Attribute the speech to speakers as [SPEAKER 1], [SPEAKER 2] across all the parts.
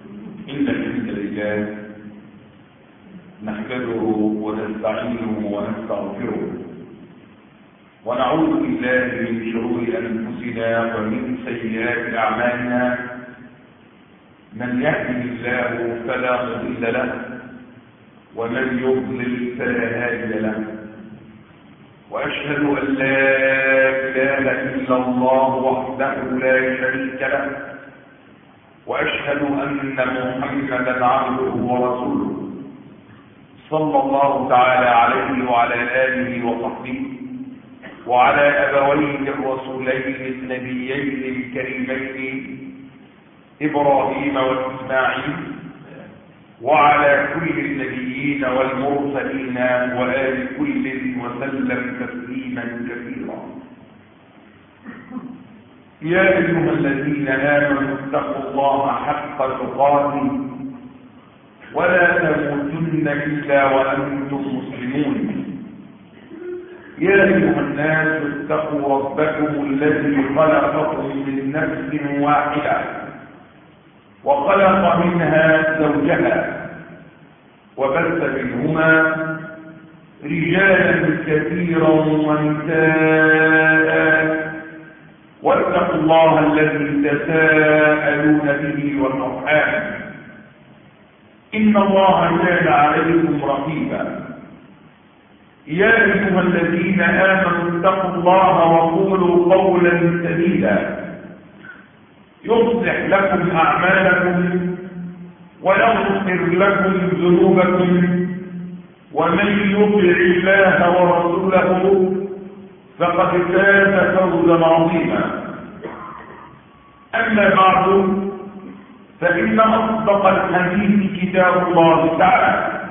[SPEAKER 1] إن الحمد لله نحمده ونستعينه ونستغفره ونعوذ بالله من شرور أنفسنا ومن سيئات أعمالنا. من يهده الله فلا مضل له ومن يضلل فلا هادي له، وأشهد أن لا إله إلا الله وحده لا شريك له، وأشهد أن محمدا عبده ورسوله صلى الله تعالى عليه وعلى آله وصحبه وعلى أبويه الرسولين النبيين الكريمين إبراهيم وإسماعيل وعلى كل النبيين والمرسلين وآل كل وسلم تسليما كثيرا. يا أيها الذين آمنوا اتقوا الله حق تقاته ولا تموتن إلا وأنتم مسلمون. يا أيها الناس اتقوا ربكم الذي خلقكم من نفس واحدة وخلق منها زوجها وبث منهما رجالا كثيرا ونساء، واتقوا الله الذي تساءلون به والأرحام إن الله كان عليكم رقيبا. يا أيها الذين آمنوا اتقوا الله وقولوا قولا سديدا يصلح لكم أعمالكم ويغفر لكم ذنوبكم، ومن يطع الله ورسوله فقد فاز فوزا عظيما. أما بعد، فإن أصدق الحديث كتاب الله تعالى،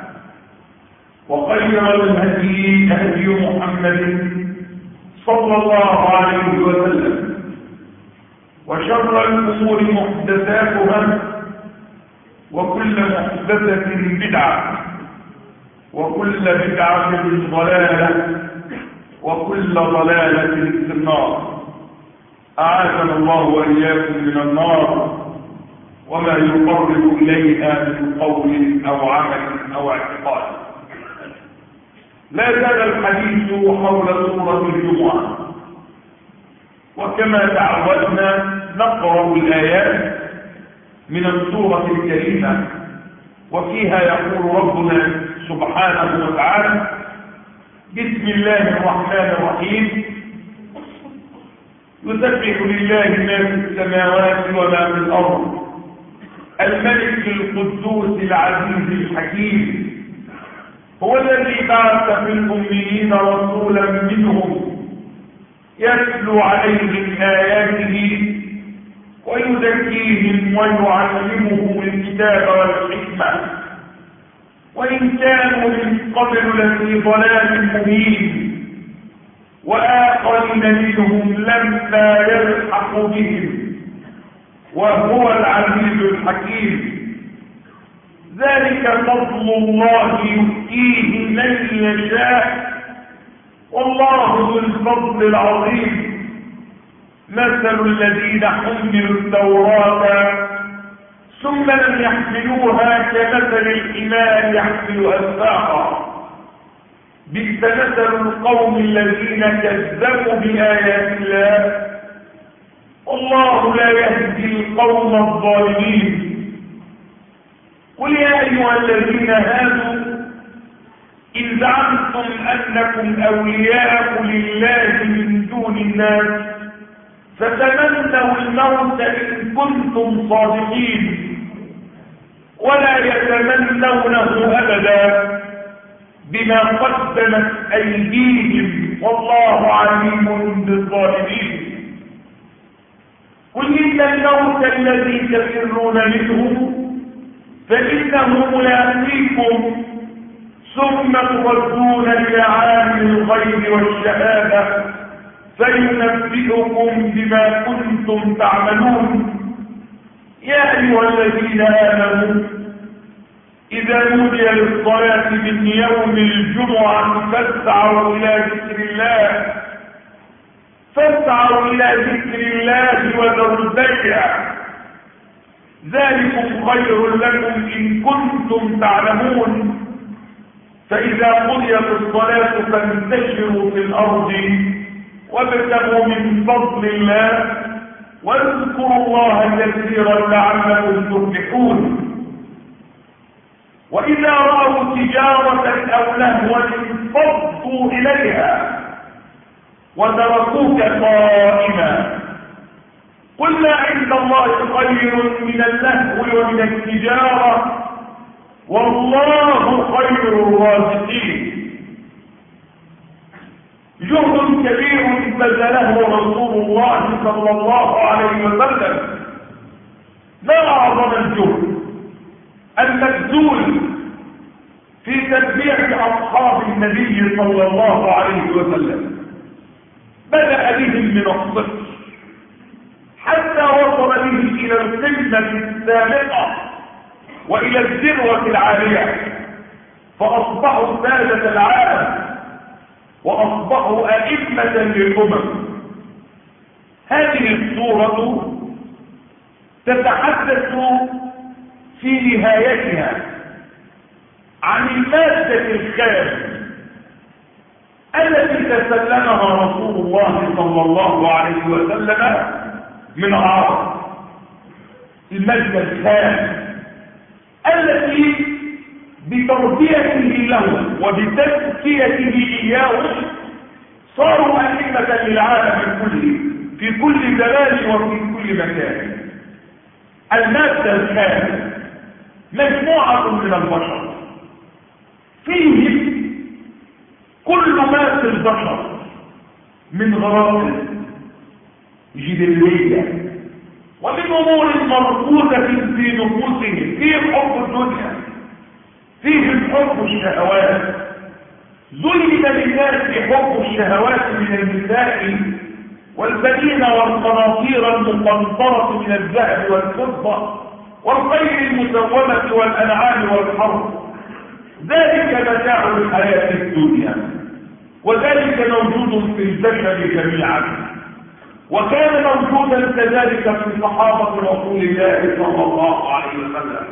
[SPEAKER 1] وخير الهدي هدي محمد صلى الله عليه وسلم، وشر الأمور محدثاتها، وكل محدثة بدعة، وكل بدعة ضلالة، وكل ضلالة في النار. أعاذنا الله وإياكم من النار وما يقرب إليها من قول أو عمل أو اعتقاد. لا زال الحديث حول سورة الجمعة، وكما تعودنا نقرأ الآيات من السورة الكريمة، وفيها يقول ربنا سبحانه وتعالى: بسم الله الرحمن الرحيم، يسبح لله ما في السماوات وما في الأرض، الملك القدوس العزيز الحكيم، هو الذي بعث في الأميين رسولا منهم يتلو عليهم آياته ويزكيهم ويعلمهم الكتاب والحكمة، وإن كانوا من قبل لفي ضلال مبين، وآخرين منهم لما يلحق بهم، وهو العزيز الحكيم. ذلك فضل الله يؤتيه من يشاء، والله ذو الفضل العظيم. مثل الذين حملوا التوراة ثم لم يحملوها كمثل الحمار يحمل أسفارا، بئس مثل القوم الذين كذبوا بآيات الله، والله لا يهدي القوم الظالمين. قل يا أيها الذين هادوا إن زعمتم أنكم أولياء لله من دون الناس فتمنوا الموت إن كنتم صادقين، ولا يتمنونه أبدا بما قدمت أيديهم، والله عليم بالظالمين. قل إن الموت الذي تفرون منه فإنه ملاقيكم، ثم تردون إلى عالم الغيب والشهادة فينبئكم بما كنتم تعملون. يا أيها الذين آمنوا إذا نودي للصلاة من يوم الجمعة فاسعوا إلى ذكر الله وذروا البيع، ذلكم خير لكم إن كنتم تعلمون. فإذا قضيت الصلاة فانتشروا في الأرض وابتغوا من فضل الله واذكروا الله كثيرا لعلكم تفلحون. وإذا رأوا تجارة أو لهوا انفضوا إليها وتركوك قائما. قل ما عند الله خير من اللهو ومن التجارة والله خير الرازقين. جهد كبير بذله رسول الله صلى الله عليه وسلم. ما أعظم الجهد المبذول في تربية أصحاب النبي صلى الله عليه وسلم. بدأ بهم من الصفر حتى وصل بهم إلى القمة السابقة وإلى الذروة العالية، فأصبحوا سادة العالم وأصبحوا أئمة للأمم. هذه السورة تتحدث في نهايتها عن المادة الخام التي تسلمها رسول الله صلى الله عليه وسلم من عرب. المادة الخام التي بتربيته له وبتزكيته إياه صاروا أئمة للعالم كله في كل زمان وفي كل مكان. المادة الخام مجموعة من البشر فيهم كل ما في البشر من غرائز جبلية ومن أمور مركوزة في نفوسهم. فيهم حب الدنيا، فيهم حب الشهوات. ظلم للناس حب الشهوات من النساء والبنين والقناطير المقنطرة من الذهب والفضة والخيل المسومة والأنعام والحرث. ذلك متاع الحياة الدنيا وذلك موجود في البشر جميعا، وكان موجودا كذلك في صحابة رسول الله صلى الله عليه وسلم.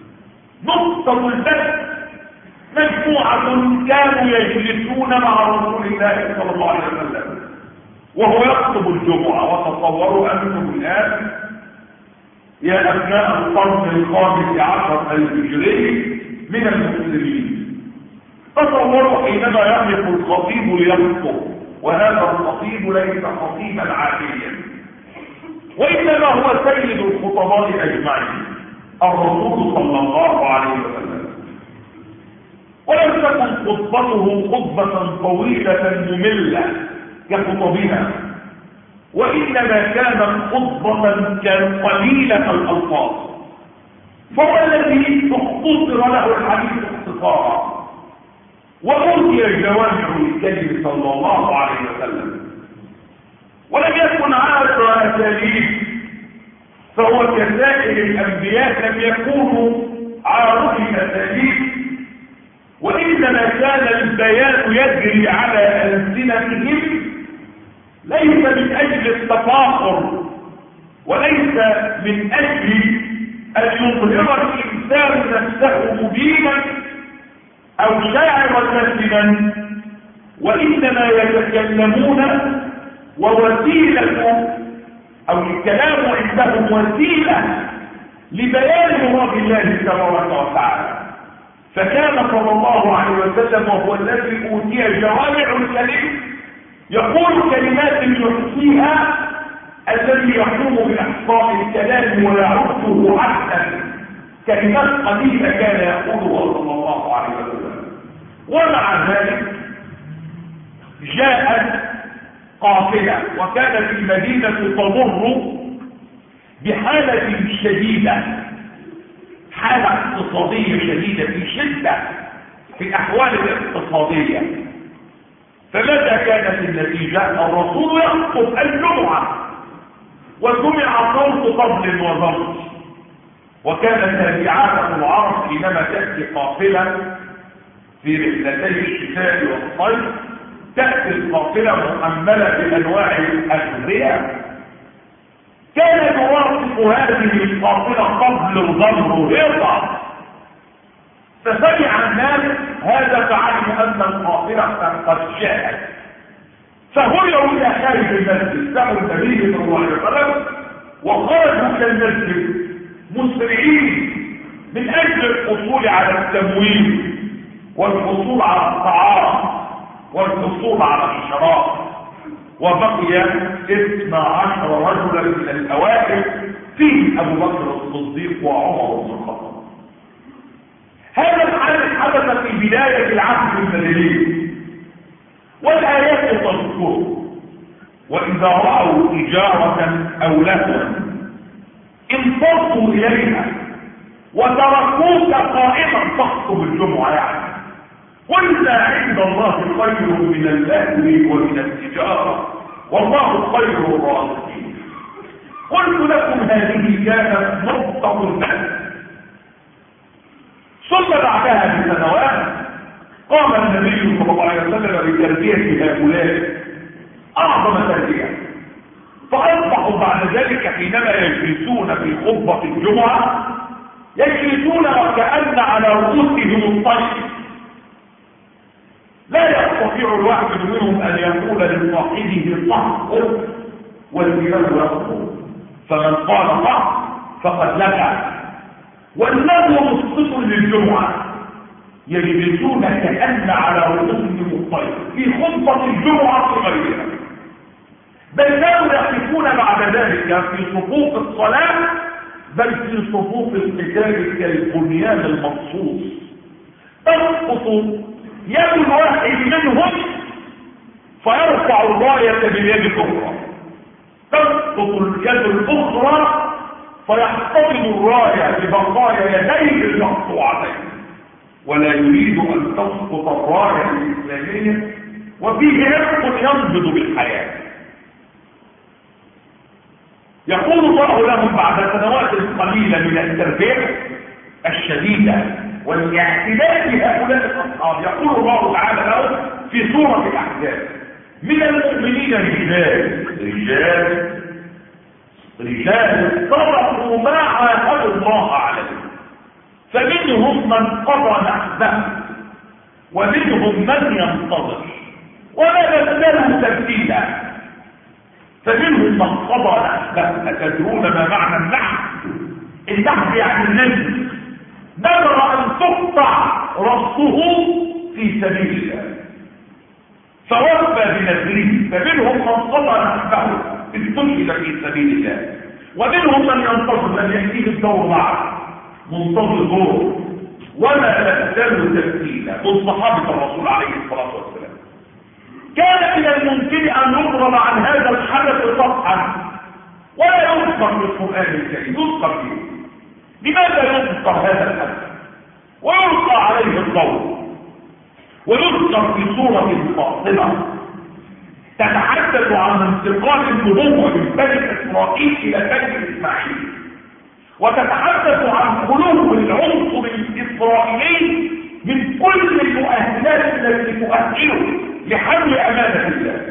[SPEAKER 1] نقطة البدء مجموعة كانوا يجلسون مع رسول الله صلى الله عليه وسلم وهو يخطب الجمعة. وتصوروا أنتم الآن يا أبناء القرن الخامس عشر الهجري من المسلمين، تصوروا حينما يقف الخطيب ليخطب، وهذا الخطيب ليس خطيبا عاديا وإنما هو سيد الخطباء أجمعين الرسول صلى الله عليه وسلم. ولم تكن خطبته خطبة طويلة مملة كخطبنا، وإنما كانت خطبة قليلة الألفاظ، فهو الذي اختصر له الحديث اختصارا وأوتي جوامع الكلم صلى الله عليه وسلم. ولم يكن عارف أساليب، فهو كسائر الأنبياء لم يكونوا عارف أساليب، وإنما كان البيان يجري على ألسنتهم ليس من أجل التفاخر وليس من أجل أن يظهر الإنسان نفسه مبينا أو شاعرا نسما، وإنما يتكلمون ووسيلة أو الكلام عندهم وسيلة لبيان مراد الله تبارك وتعالى. فكان صلى الله عليه وسلم وهو الذي أوتي جوامع الكلم يقول كلمات يحصيها الذي يقوم بإحصاء الكلام ويعده عهدا. كلمات قليلة كان يقولها صلى الله عليه وسلم. ومع ذلك جاءت قافلة وكانت المدينة تمر بحالة شديدة، حالة اقتصادية شديدة، في شدة في الأحوال الاقتصادية. فماذا كانت النتيجة؟ الرسول يخطب الجمعة وسمع صوت طبل وزمر، وكانت هذه عادة العرب حينما تأتي قافلة في رحلتي الشتاء والصيف، تأتي القافلة مؤملة بأنواع الأغذية. كان يواصف هذه القافلة قبل الغمر هيطة، فسمع الناس هذا فعلم أن القافلة قد جاءت، فهرعوا إلى خارج المسجد، سمعوا النبي صلى الله عليه وسلم وخرجوا إلى المسجد مسرعين من أجل الحصول على التمويل والحصول على الطعام والحصول على الشراب. وبقي 12 رجلا من الأوائل فيه أبو بكر الصديق وعمر بن الخطاب. هذا الحدث حدث في بداية العهد المدني، والآيات تذكر: وإذا رأوا تجارة أو لهوا انفضوا إليها وتركوك قائما تخطب الجمعة. يعني قل ما عند الله خير من اللهو ومن التجارة والله خير الرازقين. قلت لكم هذه كانت نقطة الناس. ثم بعدها بسنوات قام النبي صلى الله عليه وسلم بتربية هؤلاء أعظم تربية، فأصبحوا بعد ذلك حينما يجلسون في خطبة الجمعة يجلسون وكأن على رؤوسهم الطير، لا يستطيع الواحد منهم أن يقول لصاحبه صح والإمام يقول، فمن قال صح فقد لغى. والنبي مخصص للجمعة يجلسون كأن على رؤوسهم الطير في خطبة الجمعة وغيرها، بل كانوا يقفون بعد ذلك في صفوف الصلاة، بل في صفوف القتال كالبنيان المخصوص، تسقط يد الواحد منهم فيرفع الراية باليد الأخرى، تسقط اليد الأخرى فيحتفظ الراية ببقايا يديه المقطوعتين، ولا يريد أن تسقط الراية الإسلامية وفيه رفق ينبض بالحياة. يقول الله لهم بعد سنوات قليلة من التربية الشديدة والاعتداء بهؤلاء الأصحاب، يقول الله تعالى لهم في سورة الأحزاب: من المؤمنين رجال صدقوا ما عاهدوا الله عليه، فمنهم من قضى نحبه ومنهم من ينتظر وما بدلوا تبديلا. فمنهم من قضى نحبه، أتدرون ما معنى النحب؟ النحب يعني النجم، نذر أن تقطع رأسه في سبيل الله فوفى بنذره. فمنهم من قضى نحبه استشهد في سبيل الله، ومنهم من ينتظر أن يأتيه الدور معه منتظر دور وما بدلوا تبديلا. من صحابة الرسول عليه الصلاة والسلام كان من الممكن أن يضرب عن هذا الحدث صفحا ولا يذكر في القرآن الكريم، يذكر فيه. لماذا يذكر هذا الحدث ويلقى عليه الضوء ويذكر في سورة فاطمة تتحدث عن انتقال النبوة من بني إسرائيل إلى بني إسماعيل، وتتحدث عن خلو العنصر الإسرائيلي من كل المؤهلات التي تؤهله لحمل أمانة الله.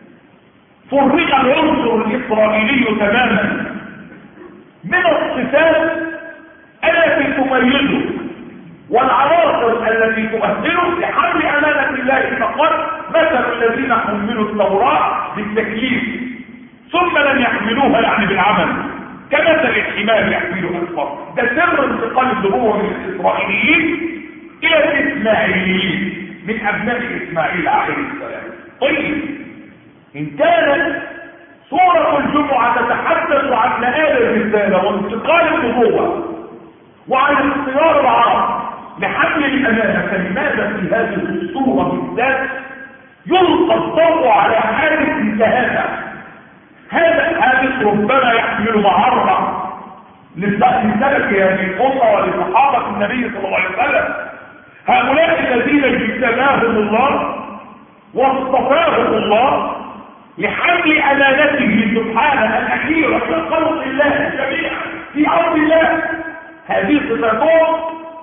[SPEAKER 1] فرغ العنصر الإسرائيلي تماما من الصفات التي تميزه والعناصر التي تؤهله لحمل أمانة الله فقط، مثل الذين حملوا التوراة بالتكليف ثم لم يحملوها يعني بالعمل، كمثل الحمار يحمل أكبر. ده سر انتقال النبوة من الإسرائيليين إلى الإسماعيليين من أبناء إسماعيل عليه السلام. طيب، إن كانت سورة الجمعة تتحدث عن مآل الرسالة وانتقال النبوة وعن اختيار العرب لحمل الأمانة، فلماذا في هذه السورة بالذات يلقى الضوء على حادث انتهاء؟ هذا الحادث ربما يحمل معرة لسلك هذه الأمة ولصحابة النبي صلى الله عليه وسلم، هؤلاء الذين اجتباهم الله واصطفاهم الله لحمل أمانته سبحانه الأخيرة في خلق الله جميعا في أرض الله. هذه صفاتهم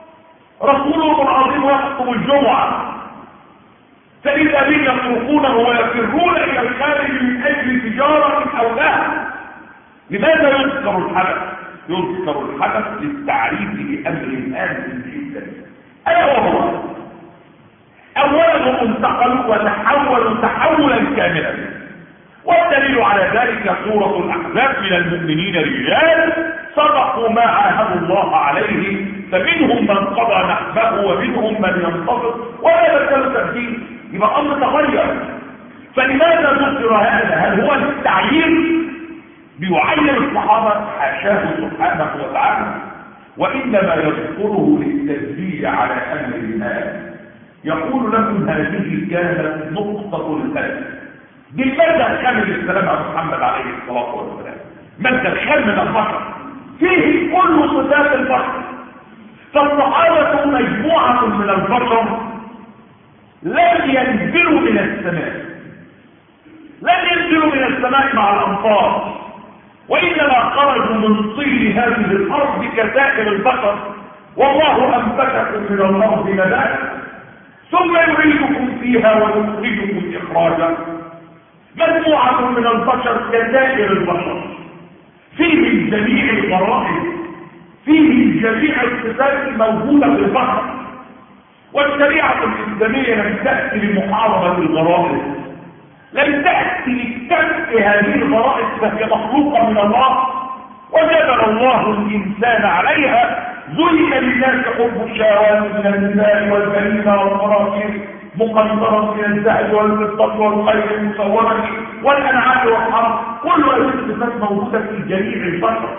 [SPEAKER 1] رسوله العظيم يخطب الجمعة، فإذا بهم يتركونه ويفرون إلى الخارج من أجل تجارة أو لا. لماذا يذكر الحدث؟ يذكر الحدث للتعريف بأمر هام جدا، ألا وهو أولا انتقلوا وتحولوا تحولا كاملا، والدليل على ذلك سورة الأحزاب: من المؤمنين رجال صدقوا ما عاهدوا الله عليه فمنهم من قضى نحبه ومنهم من ينتظر ولا بدل تبديل. يبقى أمر تغير. فلماذا ذكر هذا؟ هل هو التعيين بيعين الصحابة؟ حاشاه سبحانه وتعالى، وإنما يذكره للتدليل على أمر الناس. يقول لكم هذه كانت نقطة الهدف. دي المادة الخام للسلام على محمد عليه الصلاة والسلام، مادة الخام من البشر فيه كل صفات البشر. فالصحابة مجموعة من البشر لم ينزلوا من السماء، لم ينزلوا من السماء مع الأمطار، وإنما خرجوا من طين هذه الأرض كسائر البشر، والله أنبتكم من الأرض نباتا ثم يعيدكم فيها ويخرجكم إخراجا. مجموعة من البشر كسائر البشر، فيه جميع الغرائز، فيه جميع الصفات الموجودة في البشر. والشريعة الإسلامية لم تأتي لمحاربة الغرائز، لم تأتي لكتب هذه الغرائز، فهي مخلوقة من الله وجبل الله الإنسان عليها. زين للناس حب الشهوات من النساء والبنين والقناطير مقنطرة من الذهب والفضة والخيل المسومة والأنعام والحرث، كل هذه الصفات موجودة في جميع البشر.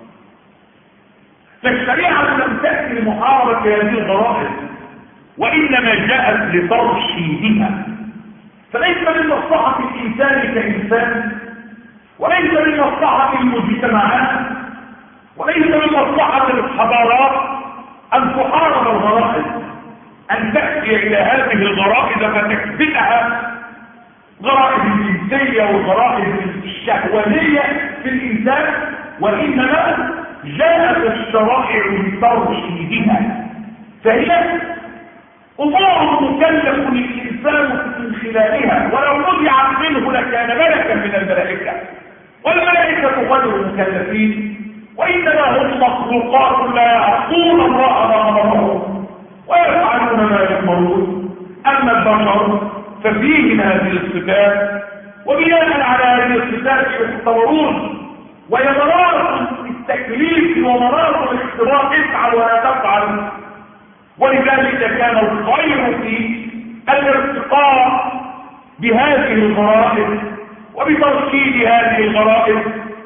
[SPEAKER 1] فالشريعة لم تأتي لمحاربة هذه الغرائز، وإنما جاءت لترشيدها. فليس من مصلحة الإنسان كإنسان، وليس من مصلحة المجتمعات، وليس من مصلحة الحضارات أن تحارب الغرائز، أن تأتي إلى هذه الغرائز فتكبتها، غرائز الجنسية والغرائز الشهوانية في الإنسان، وإنما جاءت الشرائع لترشيدها. فهي أمور مكلف الإنسان من خلالها، ولو نزعت منه لكان ملكا من الملائكة، والملائكة غير مكلفين، وإنما هم مخلوقات لا يعصون الله ما أمرهم ويفعلون ما يأمرون. أما البشر ففيهم هذه الصفات، وبناء على هذه الصفات يختبرون، وهي مرارة التكليف ومرارة الاختبار: افعل ولا تفعل. ولذلك كان الخير في الارتقاء بهذه الغرائز وبتركيب هذه الغرائز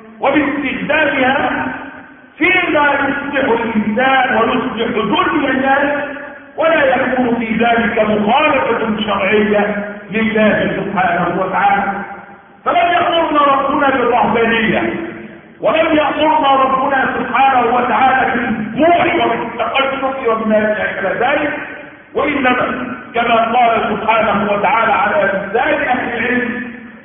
[SPEAKER 1] وباستخدامها فيما يصلح الإنسان ويصلح ذل الناس، ولا يكون في ذلك مخالفة شرعية لله سبحانه وتعالى. فلم يأمرنا ربنا بالرهبانية، ولم يأمرنا ربنا سبحانه وتعالى بالجوع وبالتقشف وبما شابه ذلك، وإنما كما قال سبحانه وتعالى على لسان أهل العلم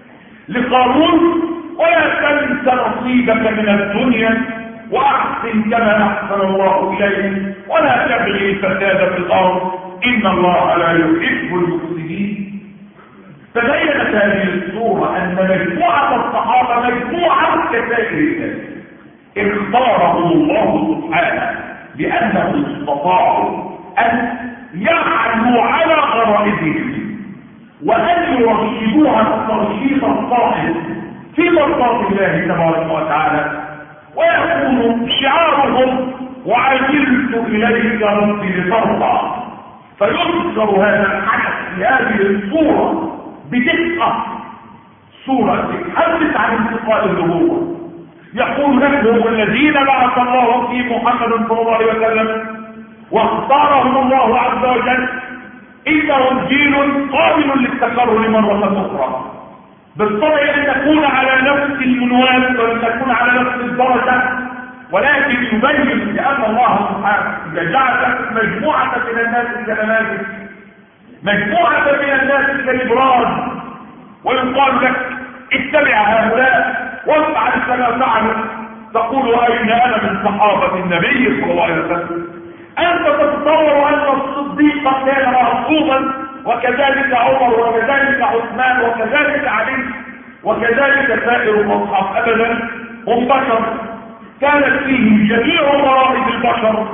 [SPEAKER 1] لقارون: ولا تنس نصيبك من الدنيا وأحسن كما أحسن الله إليك ولا تبغي الفساد في الأرض إن الله لا يحب المفسدين. فبينت هذه الصورة أن مجموعة الصحابة مجموعة كسائر الناس اختارهم الله سبحانه لأنهم استطاعوا أن يعلوا على غرائزهم وأن يرشدوها الترشيد الصائب في مرضاة الله تبارك وتعالى، ويكون شعارهم: وعجلت إليك ربي لترضى. فيذكر هذا الحدث في هذه الصورة بدقة، صورة تتحدث عن انتقال النبوة. يقول لهم: الذين بعث الله في محمد صلى الله عليه وسلم واختارهم الله عز وجل إنهم جيل قابل للتكرر مرة أخرى، بالطبع أن تكون على نفس المنوال وأن تكون على نفس الدرجة، ولكن يبين لأن الله سبحانه جعل مجموعة من الناس كنماذج، مجموعة من الناس كالإبراز، ويقال لك: اتبع هؤلاء وافعل كما فعلوا. تقول: أين أنا من صحابة النبي صلى الله عليه وسلم؟ أنت تتصور أن الصديق كان معصوما، وكذلك عمر وكذلك عثمان وكذلك علي وكذلك سائر الأصحاب؟ أبدا، هم بشر كانت فيه جميع فرائض البشر،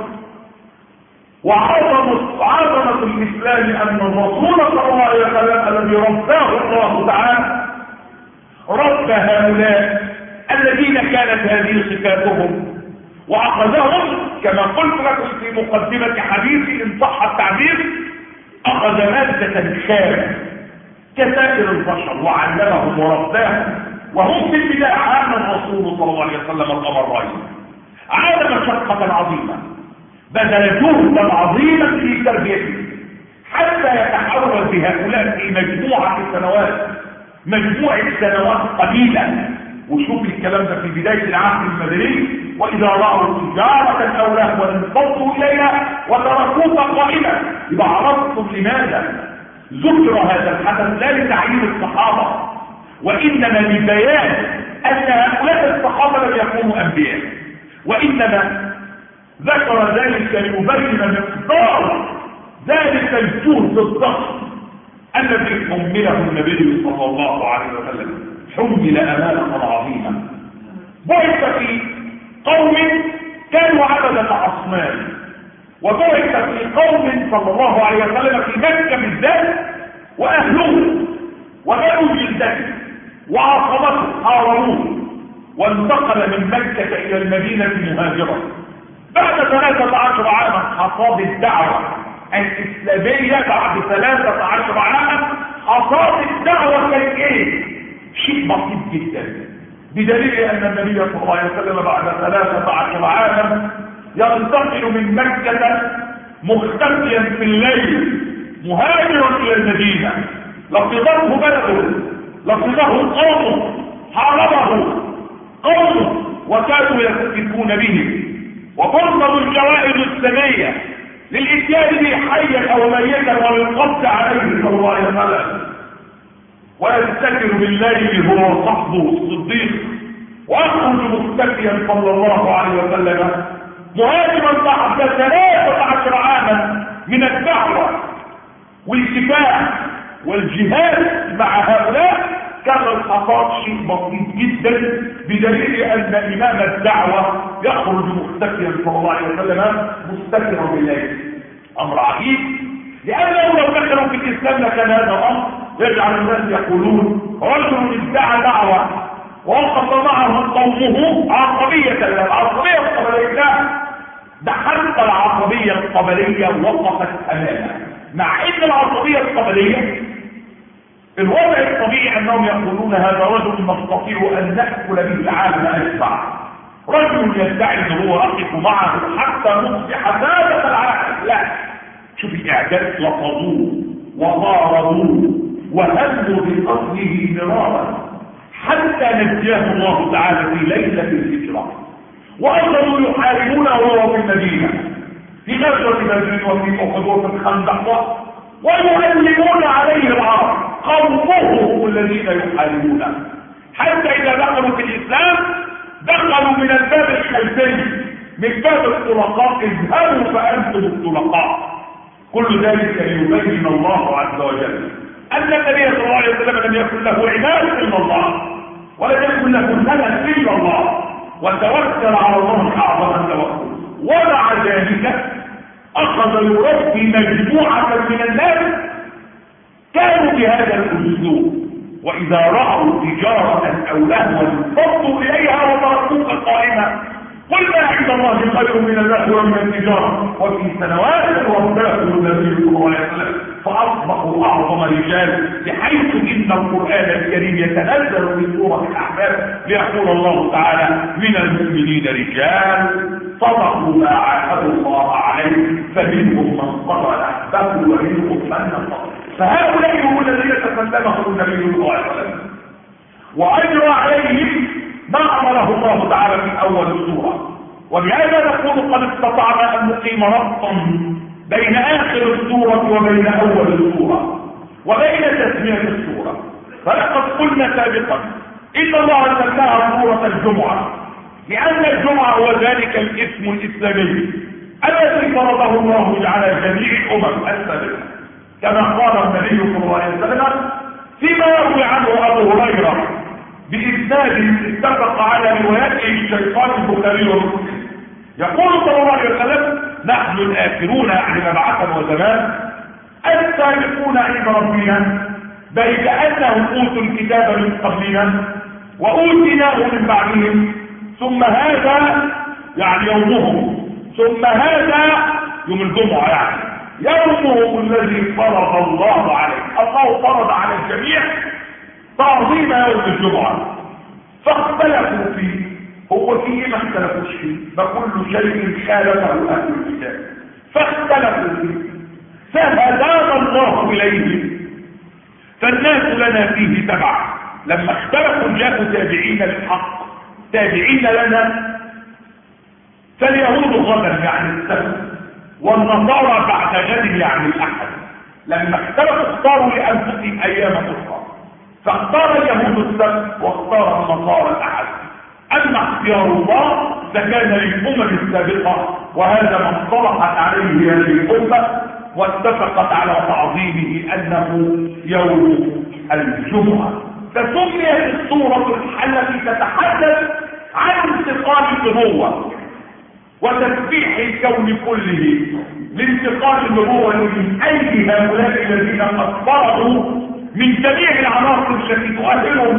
[SPEAKER 1] وعظمة الإسلام أن الرسول صلى الله عليه وسلم الذي رباه الله تعالى رب هؤلاء الذين كانت هذه صفاتهم، وأخذهم كما قلت لكم في مقدمة حديثي إن صح التعبير، أخذ مادة خام كسائر البشر وعلمهم ورباهم. وهم في البداية عانى الرسول صلى الله عليه وسلم الأمرين، عانى مشقة عظيمة، بذل جهدا عظيما في تربيته حتى يتحول بهؤلاء في مجموعة سنوات قليلة. وشوف الكلام ده في بداية العهد المدني، وإذا رأوا تجارة أو لهوا انفضوا إليها وتركوك قائمة. يبقى عرفتم لماذا ذكر هذا الحدث لا لتعيين الصحابة، وإنما لبيان أن هؤلاء الصحابة لم يكونوا أنبياء، وإنما ذكر ذلك ليبين مقدار ذلك الجهد الضخم الذي حمله النبي صلى الله عليه وسلم، حمل أمانة عظيمة. بعث في قوم كانوا عبدة أصنام، وبعث في قوم صلى الله عليه وسلم في مكة بالذات وأهله وبنوا جلده وعصبته حاربوه، وانتقل من مكة إلى المدينة مهاجرا. بعد 13 عاما حصاد الدعوة الإسلامية، بعد 13 عاما حصاد الدعوة كان ايه؟ شيء بسيط جدا، بدليل أن النبي صلى الله عليه وسلم بعد 13 عاما ينتقل من مكة مختفيا في الليل مهاجرا إلى المدينة. لقضته بلده، لقضه قومه، حاربه قومه وكانوا يستكون به، وفرضوا الجوائز السنية للإتيان به حيا أو ميتا وللقبض عليه صلى الله عليه وسلم، ويستكر بالليل هو وصحبه الصديق، ويخرج مختفيا صلى الله عليه وسلم مهاجما بعد 13 عاما من الدعوة والكفاح والجهاد مع هؤلاء. كان الحصاد شيء بسيط جدا، بدليل ان امام الدعوة يخرج مختفيا صلى الله عليه وسلم مستكرا بالليل. امر عجيب، لانه لو دخلوا في الاسلام لكان هذا الامر يجعل الناس يقولون رجل ادعى دعوة ووقف معه قومه عصبية. العصبية القبلية ده حتى العصبية القبلية وقفت امامه، مع ان العصبية القبلية الوضع الطبيعي انهم يقولون هذا رجل نستطيع ان نأكل به العالم اجمع، رجل يدعي ان هو يقف معه حتى نصبح سادة العالم. لا، شوف الاعداد، لفظوه وضاربوه وهزوا بقتله مرارا حتى نجاه الله تعالى في ليلة الهجرة، واخذوا يحاربونه وهو في المدينة في غزوة بدر وفي احد وفي الخندق، ويعلمون عليه العرب قومه الذين يحاربونه، حتى اذا دخلوا في الاسلام دخلوا من الباب الخلفي من باب الطلقاء، اذهبوا فانتم الطلقاء. كل ذلك ليبين الله عز وجل ان النبي صلى الله عليه وسلم لم يكن له عباد الا الله، ولم يكن له سند الا الله، وتوكل على الله اعظم التوكل. ومع ذلك اخذ يربي مجموعه من الناس كانوا بهذا الاسلوب، واذا راوا تجاره او لهوا انفضوا اليها وتركوك قائمه. قل ما عند الله خير من اللهو ومن التجاره، وفي سنوات رباه النبي صلى الله عليه وسلم فاصبحوا اعظم رجال، بحيث ان القران الكريم يتنزل في سوره الاحزاب ليقول الله تعالى: من المؤمنين رجال صدقوا ما عاهدوا الله عليه فمنهم من قضى نحبه ومنهم من نصر. فهؤلاء هم الذين تسلمهم النبي صلى الله عليه وسلم واجرى عليهم ما امره الله تعالى في اول السوره. وبهذا نقول قد استطعنا ان نقيم ربطا بين اخر السوره وبين اول السوره وبين تسميه السوره. فلقد قلنا سابقا ان الله سماها سوره الجمعه لان الجمعه هو ذلك الاسم الاسلامي الذي فرضه الله على جميع الامم السابقه، كما قال النبي صلى الله عليه وسلم فيما يروي عنه ابو هريره بإسناد اتفق على روايته الشيطان البخاري ومسلم. يقول صلى الله عليه وسلم: نحن الآخرون يعني مبعثا وزمان السابقون عند ربنا بل كأنهم أوتوا الكتاب من قبلنا وأوتيناه من بعدهم ثم هذا يعني يومهم ثم هذا يوم الجمعة يعني يومهم الذي فرض الله عليه. الله فرض على الجميع تعظيم يوم الجمعة فاختلفوا فيه. هو فيه ما اختلفوش فيه فكل شيء خالفه أهل الكتاب فاختلفوا فيه فهدانا الله إليه فالناس لنا فيه تبع. لما اختلفوا جاءوا تابعين للحق تابعين لنا. فاليهود غدا يعني السبت والنصارى بعد غد يعني الأحد. لما اختلفوا اختاروا لأنفسهم أيام أخرى فاختار اليهود السبت واختار النصارى الأحد. أما اختيار الله فكان للأمم السابقة وهذا ما اصطلحت عليه هذه الأمة واتفقت على تعظيمه أنه يوم الجمعة. فسميت السورة التي تتحدث عن انتقال النبوة وتسبيح الكون كله لانتقال النبوة من أيدي هؤلاء الذين قد فرضوا من جميع العناصر التي تؤهلهم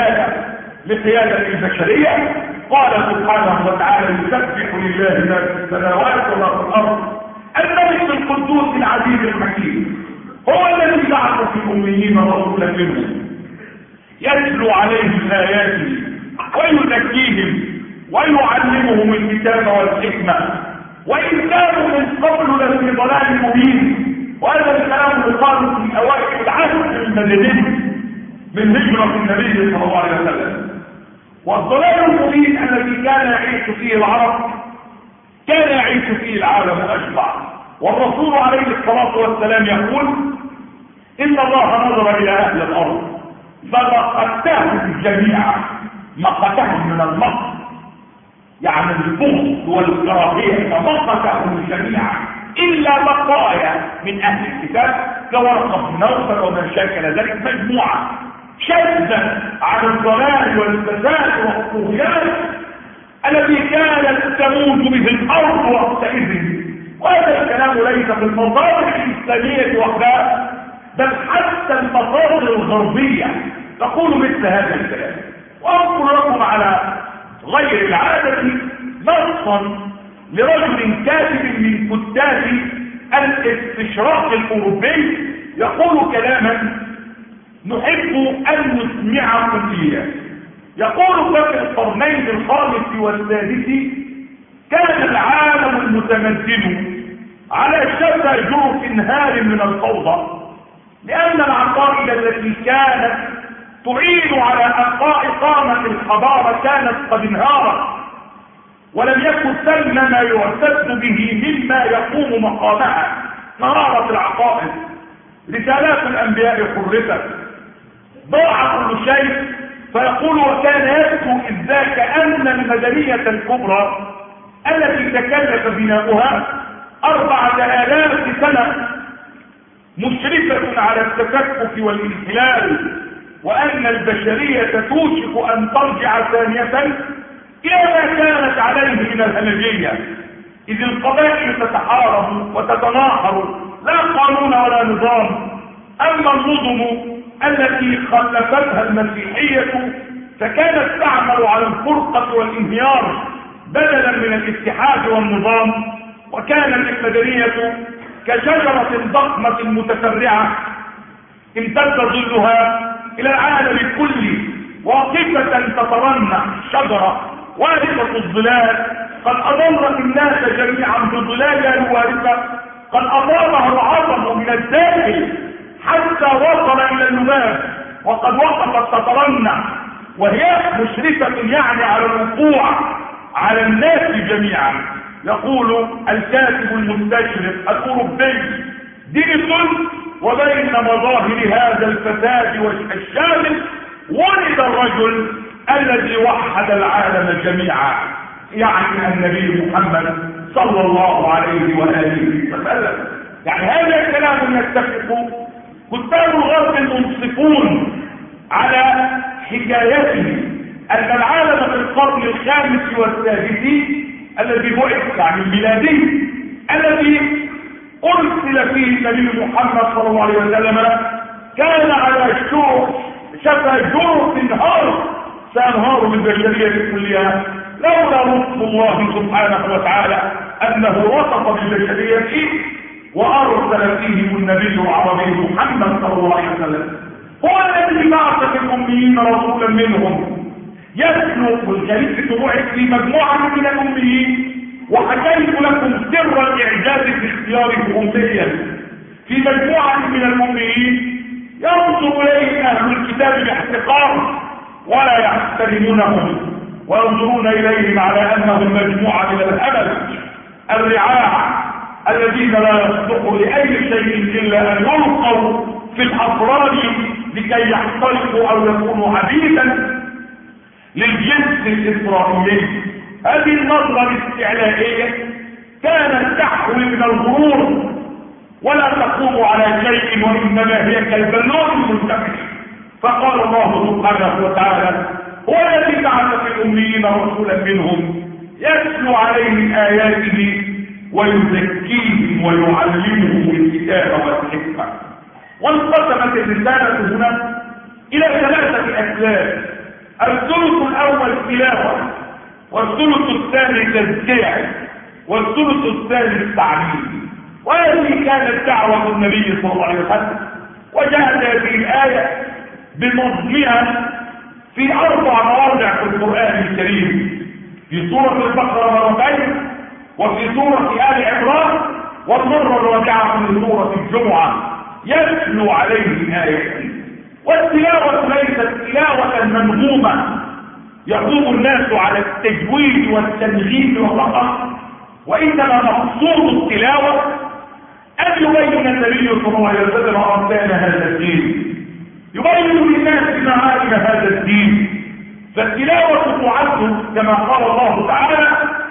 [SPEAKER 1] لقيادة البشرية. قال سبحانه وتعالى: يسبح لله ما في السماوات وما في الأرض الملك القدوس العزيز الحكيم هو الذي بعث في الأميين رسولا منهم يتلو عليهم آياته ويزكيهم ويعلمهم الكتاب والحكمة وإن كانوا من قبل لفي ضلال مبين. وهذا الكلام يقال في أوائل العهد المدني من هجرة النبي صلى الله عليه وسلم. والضلال المبين الذي كان يعيش فيه العرب كان يعيش فيه العالم أجمع. والرسول عليه الصلاة والسلام يقول: إن الله نظر إلى أهل الأرض فمقتهم جميعا مقتهم من المقت يعني البغض والكراهية فمقتهم جميعا إلا بقايا من أهل الكتاب كورقة بن نوفل ومن شاكل ذلك مجموعة شاذة عن الضلال والفساد والطغيان الذي كانت تموت به الأرض وقتئذ. وهذا الكلام ليس في المصادر الإسلامية وحدها بل حتى المصادر الغربية تقول مثل هذا الكلام. وأذكر لكم على غير العادة نصا لرجل كاتب من كتاب الاستشراق الأوروبي يقول كلاما نحب أن نسمعكم إياه. يقول: في القرنين الخامس والسادس كان العالم المتمدن على شفا جرف انهار من الفوضى لأن العقائد التي كانت تعين على أبقاء قامة الحضارة كانت قد انهارت ولم يكن ثم ما يعتد به مما يقوم مقامها. نهارت العقائد رسالات الأنبياء حرفت ضاع كل شيء. فيقول: وكان يبدو إذ ذاك أن المدنية الكبرى التي تكلف بناؤها 4000 سنة مشرفة على التفكك والانحلال وأن البشرية توشك أن ترجع ثانية إلى ما كانت عليه من الهمجية إذ القبائل تتحارب وتتناحر لا قانون ولا نظام. أما النظم التي خلفتها المسيحية فكانت تعمل على الفرقة والانهيار بدلا من الاتحاد والنظام. وكانت المدنية كشجرة ضخمة متفرعة امتد ظلها إلى العالم كله واقفة تترنح شجرة وارثة الظلال قد أضرت الناس جميعا بظلالها الوارثة قد أضرها العظم من الداخل حتى وصل إلى النبات وقد وقفت تترنح وهي مشرفة يعني على الوقوع على الناس جميعا. يقول الكاتب المستشرق الأوروبي: دينس وبين مظاهر هذا الفساد الشامل ولد الرجل الذي وحد العالم جميعا يعني النبي محمد صلى الله عليه وآله وسلم. يعني هذا كلام يتفق كتاب الغرب المنصفون على حكايته أن العالم في القرن الخامس والسادس الذي بعث يعني الميلادي الذي أرسل فيه النبي محمد صلى الله عليه وسلم كان على شفا جرف انهار سينهار بالبشرية كلها لولا لطف الله سبحانه وتعالى أنه وصف بالبشرية وأرسل فيهم النبي العربي محمد صلى الله عليه وسلم هو الذي بعث في الأميين رسولا منهم يتلو الجريد بعث في مجموعة من الأميين وحكيت لكم سر الإعجاز في اختياره أميا في مجموعة من الأميين ينظر إليه أهل الكتاب باحتقار ولا يحترمونهم وينظرون إليهم على أنهم مجموعة من الهبل الرعاع الذين لا يصدقوا لأي شيء إلا أن يلقوا في الأفراد لكي يحترقوا أو يكونوا عبيدا للجنس الإسرائيلي. هذه النظرة الاستعلائية كانت تحوي من الغرور ولا تقوم على شيء وإنما هي كالبالون المنتفخ. فقال الله سبحانه وتعالى هو الذي بعث في الأميين رسولا منهم يتلو عليهم آياته ويزكيهم ويعلمهم الكتاب والحكمة. وانقسمت الرسالة هنا إلى 3 أسلاك: الثلث الأول تلاوة، والثلث الثاني تزكية، والثلث الثالث تعليم. وهذه كانت دعوة النبي صلى الله عليه وسلم، وجاءت هذه الآية بمضمها في 4 مواضع في القرآن الكريم: في سورة البقرة مرتين، وفي سورة آل عمران، والمرة الرابعة في سورة الجمعة يتلو عليه آياته. والتلاوة ليست تلاوة منظومة يقوم الناس على التجويد والتنغيم فقط، وإنما مقصود التلاوة أن يبين النبي صلى الله عليه وسلم أركان هذا الدين، يبين للناس معالم هذا الدين. فالتلاوة تعد كما قال الله تعالى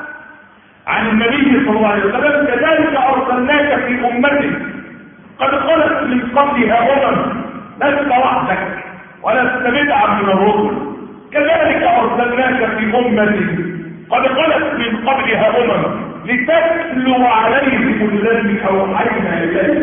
[SPEAKER 1] عن النبي صلى الله عليه وسلم: كذلك أرسلناك في أمته قد خلت من قبلها لست وحدك ولست بدعا من الرسل، كذلك أرسلناك في أمة قد خلت من قبلها لتتلو عليهم الذي أوحينا إليك.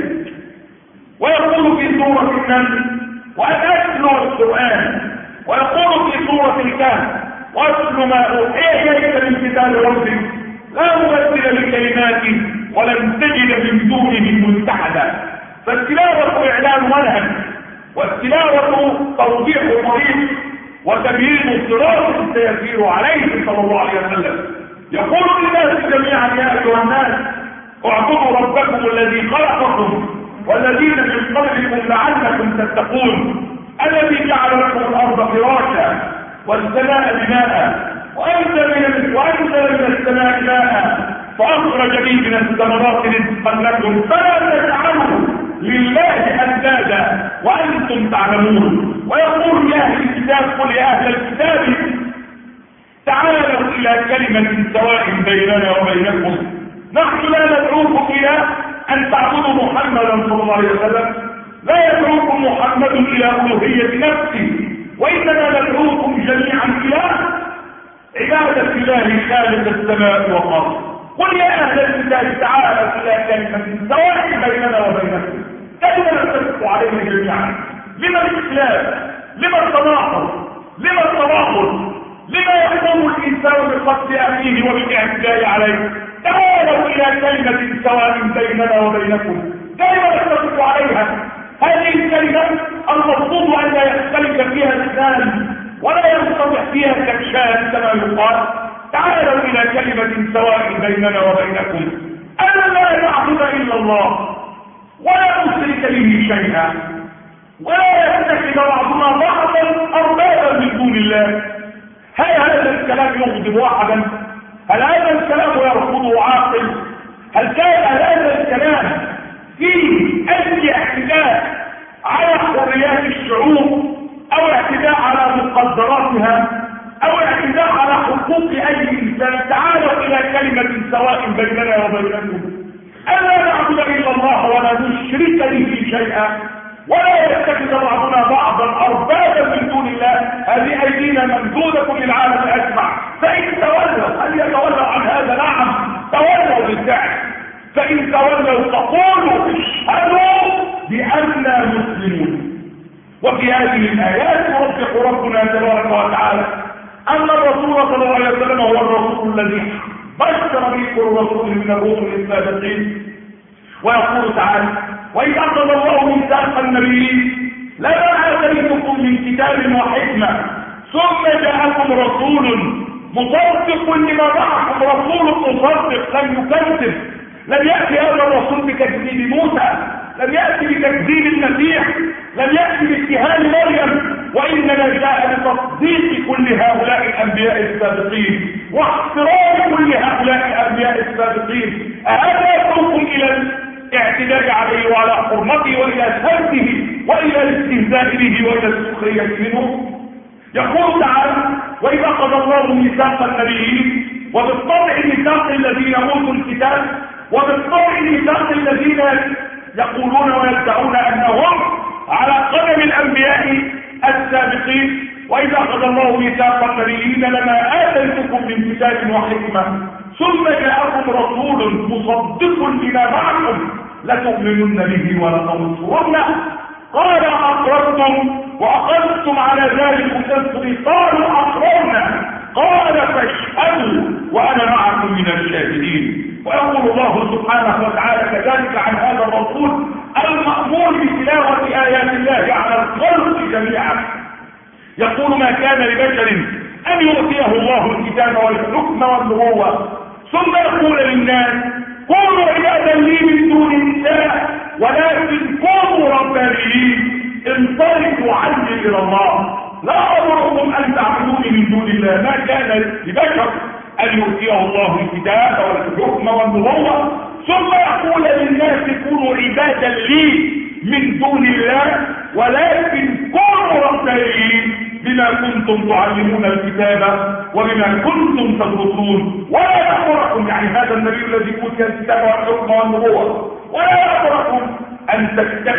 [SPEAKER 1] ويقول في سورة النمل: وأن أتلو القرآن. ويقول في سورة الكهف: واتل ما أوحي إليك من كتاب ربك لا مبدل لكلماته ولن تجد من دونه ملتحدا. فالتلاوة إعلان منهج، والتلاوة توضيح طريق وتبيين صراط سيسير عليه صلى الله عليه وسلم. يقول للناس جميعا: يا أيها الناس اعبدوا ربكم الذي خلقكم والذين من قبلكم لعلكم تتقون، الذي جعل لكم الأرض فراشا والسماء بناء وأنزل من السماء ماء فأخرج به من الثمرات رزقا لكم فلا تجعلوا لله أندادا وأنتم تعلمون. ويقول يا أهل الكتاب: قل يا أهل الكتاب تعالوا إلى كلمة سواء بيننا وبينكم نحن لا ندعوكم إلى أن تعبدوا محمدا صلى الله عليه وسلم، لا يدعوكم محمد إلى ألوهية نفسه، وإنما ندعوكم جميعا إلى عبادة الله خالق السماء والأرض. قل يا أهل الكتاب تعالوا إلى كلمة سواء بيننا وبينكم. كلمة نتفق عليها جميعا. لما الإسلام؟ لما التناقض؟ لما التناقض؟ لما يقوم الإنسان بقتل أخيه وبالاعتداء عليه؟ تعالوا إلى كلمة سواء بيننا وبينكم. كلمة نتفق عليها. هذه الكلمة المفروض أن لا يختلف فيها الاثنان ولا ينصبح فيها كبشان كما يقال. تعالوا إلى كلمة سواء بيننا وبينكم أن لا نعبد إلا الله ولا نشرك به شيئا ولا يتخذ بعضنا بعضا أربابا من دون الله. هل هذا الكلام يغضب أحدا؟ هل هذا الكلام يرفضه عاقل؟ هل كان هذا الكلام فيه أي اعتداء على حريات الشعوب أو اعتداء على مقدراتها أو اعتداء على حقوق أي إنسان؟ تعالوا إلى كلمة سواء بيننا وبينكم ألا نعبد إلا الله ولا نشرك به شيئا ولا يتخذ بعضنا بعضا اربابا من دون الله، هذه ايدينا ممدودة للعالم اجمع. فان تولوا، هل يتولوا عن هذا؟ نعم تولوا بالفعل. فان تولوا فقولوا اشهدوا باننا مسلمون. وفي هذه الايات يوضح ربنا تبارك وتعالى ان الرسول صلى الله عليه وسلم هو الرسول الذي بشر به كل رسول من الرسل السابقين. ويقول تعالى: وإذ أخذ الله ميثاق النبيين لما آتيتكم من كتاب وحكمة ثم جاءكم رسول مصدق لما معكم. رسول مصدق لم يكذب، لم يأتي هذا الرسول بتكذيب موسى، لم يأتي بتكذيب المسيح، لم يأتي باتهام مريم، وإنما جاء بتصديق كل هؤلاء الأنبياء السابقين واحترام كل هؤلاء الأنبياء السابقين. أهذا يدعوكم إلى الاعتداء عليه وعلى حرمته وإلى سبه وإلى الاستهزاء به وإلى السخرية منه؟ يقول تعالى: وإذا أخذ الله ميثاق النبيين، وبالطبع ميثاق الذين أوتوا الكتاب، وبالطبع ميثاق الذين يقولون ويدعون أنهم على قدم الأنبياء السابقين. وإذا أخذ الله ميثاق النبيين لما آتيتكم من كتاب وحكمة ثم جاءكم رسول مصدق لما معكم لتؤمنن به ولتنصرنه قال أقررتم وأخذتم على ذلك تنصري قالوا أقررنا قال فاشهدوا وأنا معكم من الشاهدين. ويقول الله سبحانه وتعالى كذلك عن هذا الرسول المأمور بتلاوة آيات الله على الخلق جميعا. يقول: ما كان لبشر أن يؤتيه الله الكتاب والحكم والنبوة ثم يقول للناس كونوا عبادا لي من دون الله ولكن كونوا ربانيين انطلقوا عني إلى الله لا أمركم أن تعبدوني من دون الله. ما كان لبشر أن يؤتيه الله الكتاب والحكم والنبوة ثم يقول للناس كونوا عبادا لي من دون الله ولكن كونوا ربانيين بما كنتم تعلمون الكتاب وبما كنتم تدرسون. ولا يأمركم، يعني هذا النبي الذي أوتي الكتاب والحكم والنبوة، ولا يأمركم أن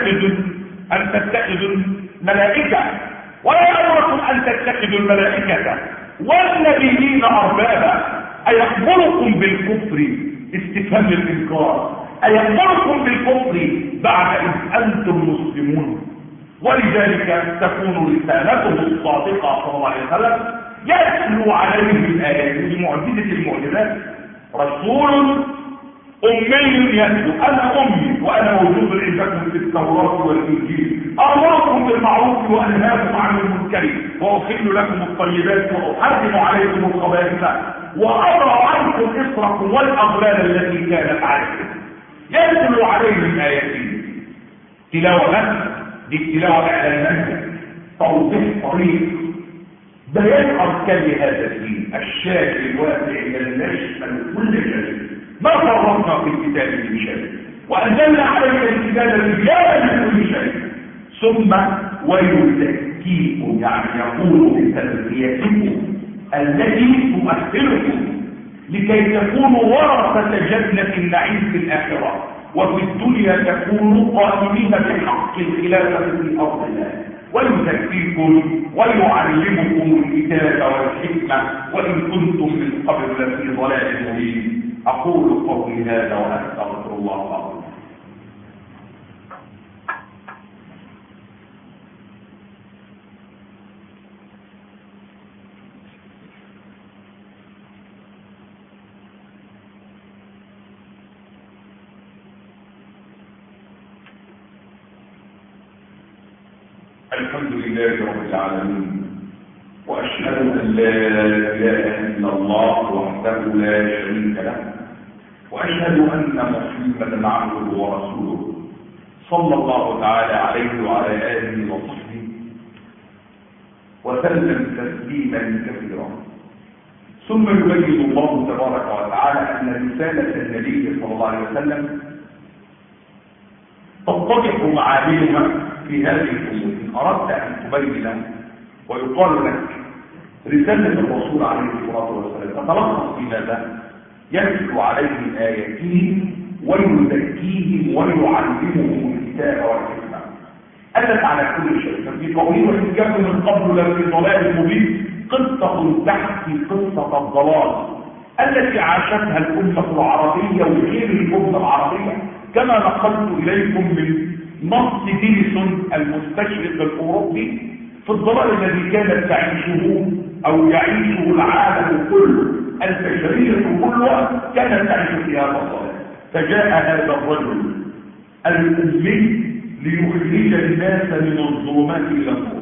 [SPEAKER 1] تتخذوا الملائكة، ولا يأمركم أن تتخذوا الملائكة والنبيين أربابا. أيأمركم بالكفر؟ استفهام الإنكار. أيأمركم بالكفر بعد إذ أنتم مسلمون؟ ولذلك تكون رسالته الصادقة صلى الله عليه وسلم يتلو عليهم الآيات بمعجزة المعجزات. رسول أمي يتلو، أنا أمي وأنا موجود عندكم في التوراة والإنجيل، أمركم بالمعروف وأنهاكم عن المنكر وأحل لكم الطيبات وأحرم عليكم الخبائث وأضع عنكم إصركم والأغلال التي كانت عليكم. يتلو عليهم آياته تلاوة، دي التلاوة إعلانية، توضيح طريق، بيان أركان هذا الدين الشامل الواسع الذي يشمل كل شيء. ما فرطنا في الكتاب من شيء وأنزلنا عليك الكتاب بيانا من كل شيء. ثم ويزكيكم، يعني يقول بتزكيتكم التي تؤهلكم لكي تكونوا ورثة جنة النعيم في الآخرة وفي الدنيا تكونوا قائمين بحق الخلافة في أرض الله. ويزكيكم ويعلمكم الكتاب والحكمة وإن كنتم من قبل لفي ضلال مبين. أقول قولي هذا وأستغفر الله العظيم. الحمد لله رب العالمين، وأشهد أن لا إله إلا الله وحده لا شريك له، وأشهد أن محمدا عبده ورسوله صلى الله تعالى عليه وعلى آله وصحبه وسلم تسليما كثيرا. ثم يبين الله تبارك وتعالى أن رسالة النبي صلى الله عليه وسلم تتضح معالمها في هذه الأمور. إن أردت أن تبين ويقال لك رسالة الرسول عليه الصلاة والسلام تتلخص في ماذا؟ يتلو عليهم آياته ويزكيهم ويعلمهم الكتاب والحكمة. أتت على كل شيء. ففي قوله وإن كانوا من قبل لفي ضلال مبين قصة تحكي قصة الضلال التي عاشتها الأمة العربية وغير الأمة العربية، كما نقلت إليكم من نص دينيسون المستشرق الأوروبي في الضلال الذي كانت تعيشه أو يعيشه العالم كله، البشرية كلها كانت تعيش في هذا الضلال. فجاء هذا الرجل الأمي ليخرج الناس من الظلمات إلى النور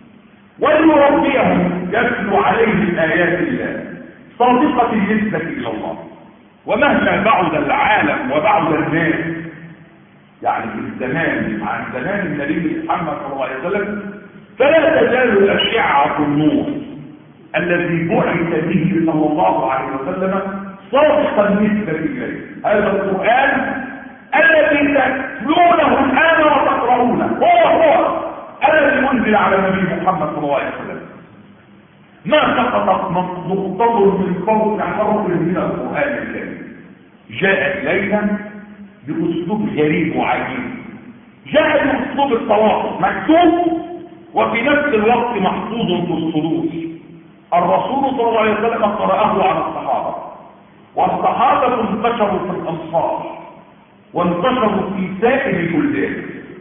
[SPEAKER 1] وليربيهم، يتلو عليهم آيات الله صادقة النسبة إلى الله. ومهما بعد العالم وبعد الناس، يعني في الزمان عن زمان النبي محمد صلى الله عليه وسلم، فلا تزال أشعة النور الذي بعث به صلى الله عليه وسلم صادقا النسبة إليه. هذا القرآن الذي تتلونه الآن وتقرؤونه هو الذي أنزل على النبي محمد صلى الله عليه وسلم. ما سقطت مقتضر من فوق حرف من القرآن الكريم. جاء إلينا بأسلوب غريب وعجيب، جاء بأسلوب التواصل مكتوب وفي نفس الوقت محفوظ في الصدور. الرسول صلى الله عليه وسلم قرأه على الصحابة، والصحابة انتشروا في الأمصار وانتشروا في سائر البلدان.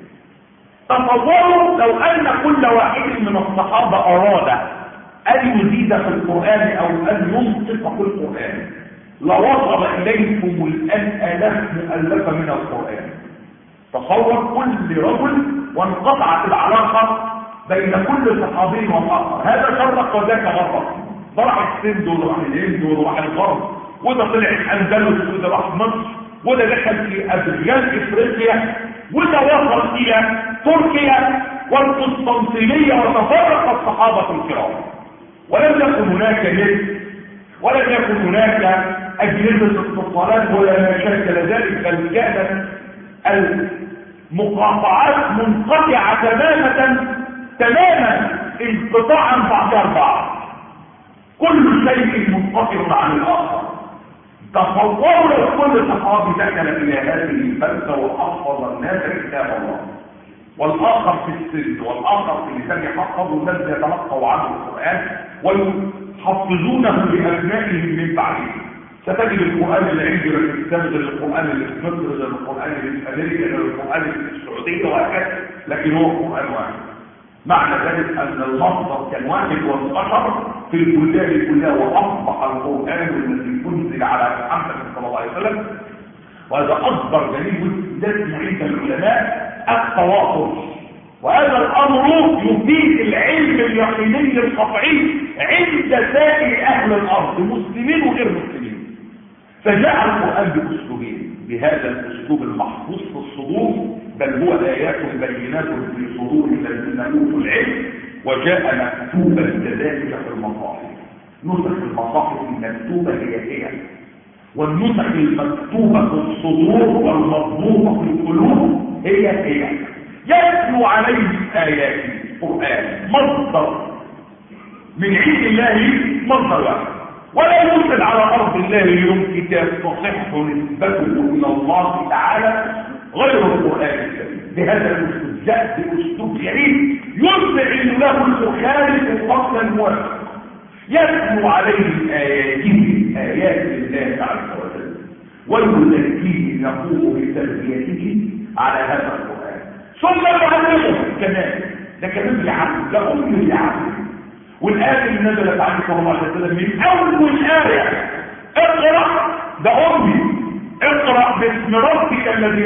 [SPEAKER 1] تصوروا لو أن كل واحد من الصحابة أراد أن يزيد في القرآن أو أن ينطق في القرآن لوصل إليكم الآن آلاف مؤلفة من القرآن. تصور كل رجل وانقطعت العلاقة بين كل صحابي والآخر، هذا شرق وذاك غرب، ده راح السند وده راح الهند وده راح الغرب، وده طلع الأندلس وده راح مصر، وده دخل في أدريان إفريقيا، وده وصل إلى تركيا والقسطنطينية، وتفرق الصحابة الكرام. ولم يكن هناك نت، ولم يكن هناك أجهزة اتصالات ولا ما شاكل ذلك، بل كانت المقاطعات منقطعة تماما انقطاعا بعضها البعض، كل شيء منقطع عن الآخر. تصوروا لو كل صحابي دخل إلى هذه البلدة وحفظ الناس كتاب الله، والآخر في السجن، والآخر في لسان يحفظ الناس يتلقوا عنه القرآن ويحفظونه لأبنائهم من بعدهم. ستجد القرآن اللي عندنا في الإسلام غير القرآن اللي في مصر غير القرآن اللي في أمريكا غير القرآن اللي في السعودية وهكذا، لكن هو قرآن واحد. معنى ذلك أن المصدر كان واحد وانتشر في البلدان كلها، وأصبح القرآن الذي أنزل على محمد صلى الله عليه وسلم. وهذا أكبر دليل لازم عند العلماء التواصل، وهذا الأمر يفيد العلم اليقيني القطعي عند سائر أهل الأرض مسلمين وغير مسلمين. فجاء القرآن بأسلوبين، بهذا الأسلوب المحفوظ في الصدور، بل هو آيات بينات في صدور الذين أوتوا العلم، وجاء مكتوبا كذلك في المصاحف. نسخ المصاحف المكتوبة هي والنسخ المكتوبة في الصدور والمضبوطة في القلوب هي يتلو عليه آيات القرآن مصدر من عند الله، مصدر واحد، ولا يوجد على أرض الله اليوم كتاب تصح نسبته إلى الله تعالى غير القرآن الكريم. بهذا الأسلوب جاء بأسلوب غريب يسمع له المخالف قبل الموافق، يتلو عليه آيات الله عز وجل ويزكيه نقوم بتربيته على هذا القرآن، ثم يعلمه كمان. ده كمان بالعقل، ده أم بالعقل. والآية اللي نزلت عنه صلى الله عليه وسلم من أول آية اقرأ، ده أمي، اقرأ باسم ربك الذي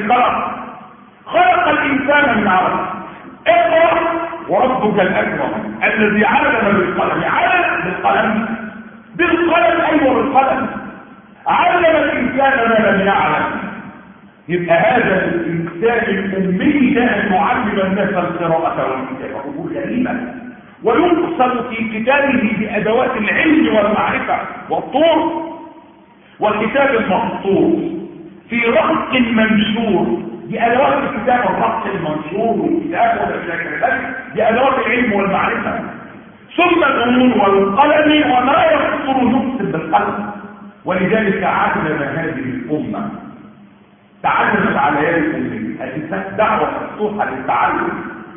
[SPEAKER 1] خلق الإنسان من علق، اقرأ وربك الأكرم الذي علم بالقلم، علم بالقلم أيوة بالقلم، علم الإنسان ما لم يعلم. يبقى هذا الإنسان الأمي ده أن يعلم الناس القراءة والكتابة، أمور غريبة. ويقصد في كتابه بأدوات العلم والمعرفة والطور والكتاب المخطوط في رق منشور، بأدوات الكتاب الرق المنشور والكتاب والشكل، بأدوات العلم والمعرفة. ثم الأمور والقلم وما يخطر يكتب بالقلم. ولذلك علم هذه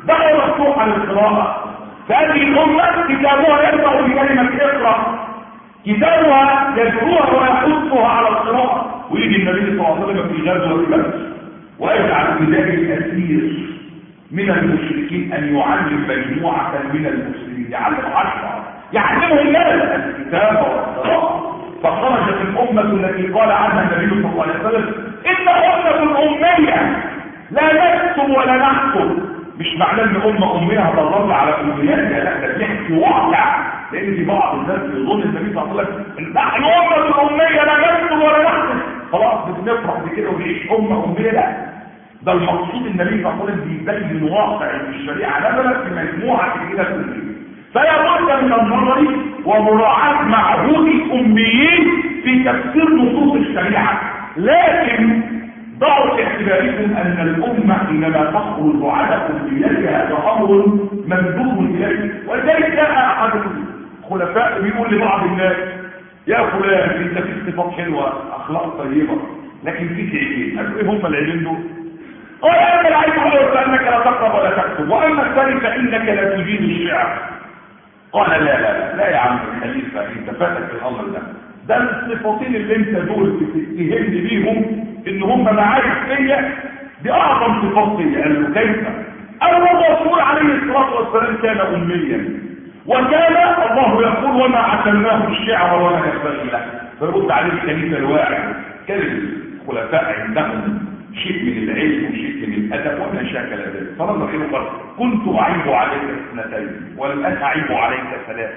[SPEAKER 1] دعوة مفتوحة للقراءة. فهذه الأمة كتابها يبدأ بكلمة اقرأ، كتابها يدعوها ويحثها على القراءة. ويجي النبي صلى الله عليه وسلم في غزوة بدر ويجعل في ذلك كثير من المشركين أن يعلم مجموعة من المسلمين، يعلم 10 يعلمهم الناس الكتاب والقراءة. فخرجت الأمة التي قال عنها النبي صلى الله عليه وسلم إن أمة أمية لا نكتب ولا نحكم. مش معناه ان أمية هتضل على أمياتها، لا، ده بيحكي واقع. لأن في بعض الناس يظن النبي صلى الله عليه وسلم نحن أمة أمية لا نكتب ولا نحكم، خلاص بنفرح بكده ونعيش أمية. لا، ده المقصود النبي صلى الله عليه وسلم بيبين واقع الشريعة نزلت في مجموعة كده كلية. فلا بد من النظر ومراعاة معهود الأميين في تفسير نصوص الشريعة. لكن ضعوا في اعتباركم أن الأمة إنما تخرج على أميتها هذا أمر مندوب إليه. ولذلك جاء أحد الخلفاء بيقول لبعض الناس يا فلان أنت في صفات حلوة أخلاق طيبة لكن فيك عيبين. قالوا إيه هم العيبين دول؟ قال أما العيب هو فأنك لا تقرأ ولا تكتب، وأما الثاني فإنك لا تجيد الشعر. قال لا لا لا لا يا عم الخليفة انت فاتك في الامر ده الصفتين اللي انت دول تهمني بيهم ان هم معارف فيا، دي اعظم صفات فيا. قال له كيف؟ الرسول عليه الصلاه والسلام كان اميا، وكان الله يقول وما عتلناه الشعر وما ينبغي له. فيرد عليه الخليفه الواعي كلمه الخلفاء عندهم شيء من العلم وشيء من الادب وما شاكل ذلك. فرد عليه قال كنت اعيب عليك 2 والان اعيب عليك 3: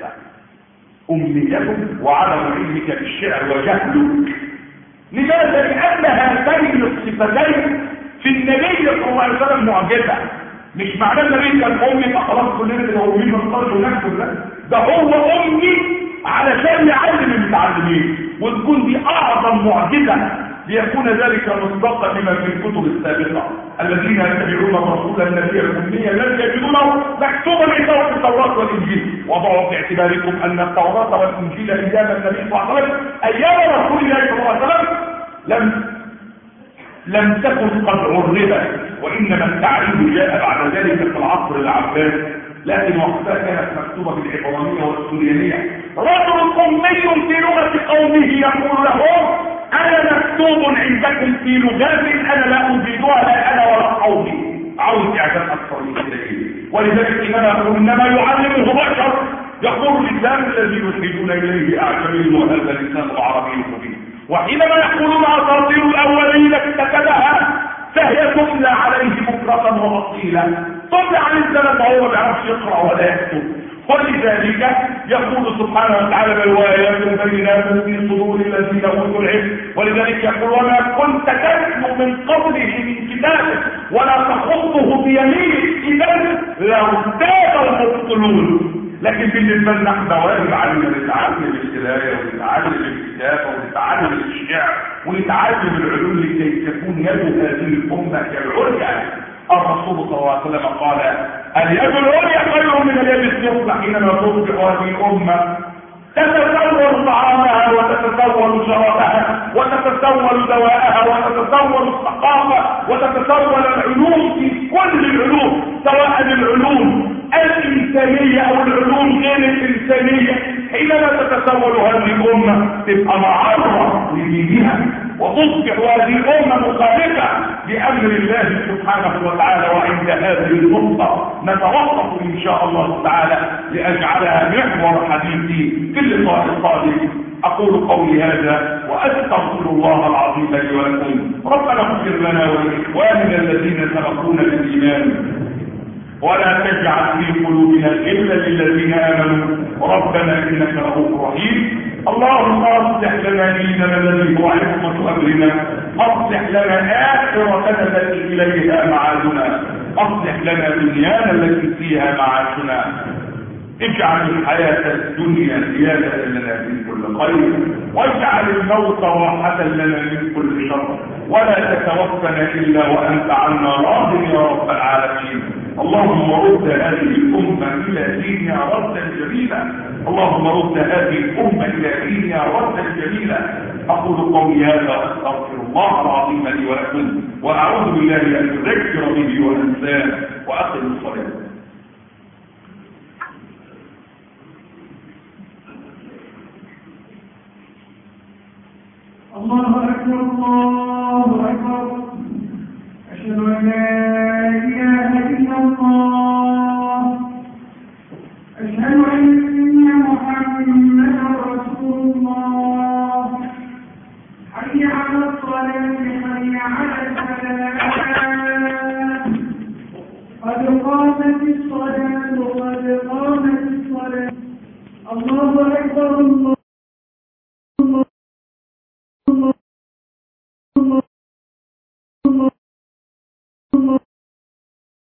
[SPEAKER 1] امنيتك وعدم علمك بالشعر وجهلك. لماذا؟ لان هاتين الصفتين في النبي صلى الله عليه وسلم معجزه. مش معناه النبي كان امي فخلاص كلنا الاميين نختار ونكتب، لا، ده هو امي علشان يعلم المتعلمين، وتكون دي اعظم معجزه ليكون ذلك مصداقا لما في الكتب السابقه. الذين يتبعون الرسول النبي الامي الذي يجدونه مكتوبا في التوراه والانجيل. وضعوا في اعتباركم ان التوراه والانجيل ايام النبي صلى الله عليه وسلم، ايام رسول الله صلى الله عليه وسلم لم تكن قد عربت، وانما التعريب جاء بعد ذلك في العصر العباسي، لكن وقتها كانت مكتوبه بالعبرانيه والسريانيه. رجل امي في لغه قومه يقول لهم انا مكتوب عندكم في لغات انا لا افيدها لا انا ولا قومي. عاوز اعجاب اكثر من كده. ولذلك انما يعلمه بشر. يقول الاسلام الذي يلحدون اليه اعجمي وهذا الانسان العربي مبين. وحينما يقولون اساطير الاولين اكتسبها فهي تملى عليه بكره واصيلا. تملى عليه الزمن وهو ما بيعرفش يقرا ولا يكتب. ولذلك يقول سبحانه وتعالى بل وآيات بينات في صدور الذين اوتوا العلم. ولذلك يقول وما كنت تتلو من قبله من كتابه ولا تخطه بيمينك اذا لارتاب المبطلون. لكن بالنسبه لنا احنا واجب علينا نتعلم القرايه ونتعلم الكتابه ونتعلم الشعر ونتعلم العلوم لكي تكون يد هذه الامه كالعليا. الرسول صلى الله عليه وسلم قال اليد العليا خير من اليد السفلى. حينما تصبح هذه الامه تتسول طعامها وتتسول شرابها وتتسول دواءها وتتسول الثقافه وتتسول العلوم في كل العلوم، سواء العلوم الانسانيه او العلوم غير الانسانيه. حينما تتسول هذه الامه تبقى معرضه لدينها وتصبح هذه الامه مخالفه بامر الله سبحانه وتعالى. وعند هذه النقطه نتوقف ان شاء الله تعالى لاجعلها محور حديثي في اللقاء القادم. اقول قولي هذا واستغفر الله العظيم لي ولكم. ربنا اغفر لنا ولاخواننا الذين سبقونا بالايمان ولا تجعل في قلوبنا غلا للذين امنوا ربنا انك رؤوف رحيم. اللهم اصلح لنا ديننا الذي هو عصمة امرنا، اصلح لنا اخرتنا التي اليها معادنا، اصلح لنا دنيانا التي فيها معاشنا. اجعل الحياة الدنيا زيادة لنا من كل خير، واجعل الموت راحة لنا من كل شر، ولا تتوفنا إلا وأنت عنا راض يا رب العالمين. اللهم رد هذه الأمة إلى دينها ردا جميلا، اللهم رد هذه الأمة إلى دينها ردا جميلا. أقول قولي هذا وأستغفر الله العظيم لي ولكم، وأعوذ بالله أن أذكر به وأنساه، وأقم الصلاة.
[SPEAKER 2] الله أكبر الله أكبر أشهد أن لا إله إلا الله أشهد أن محمدا رسول الله حي على الصلاة حي على الفلاح قد قامت الصلاة قد قامت الصلاة الله أكبر الله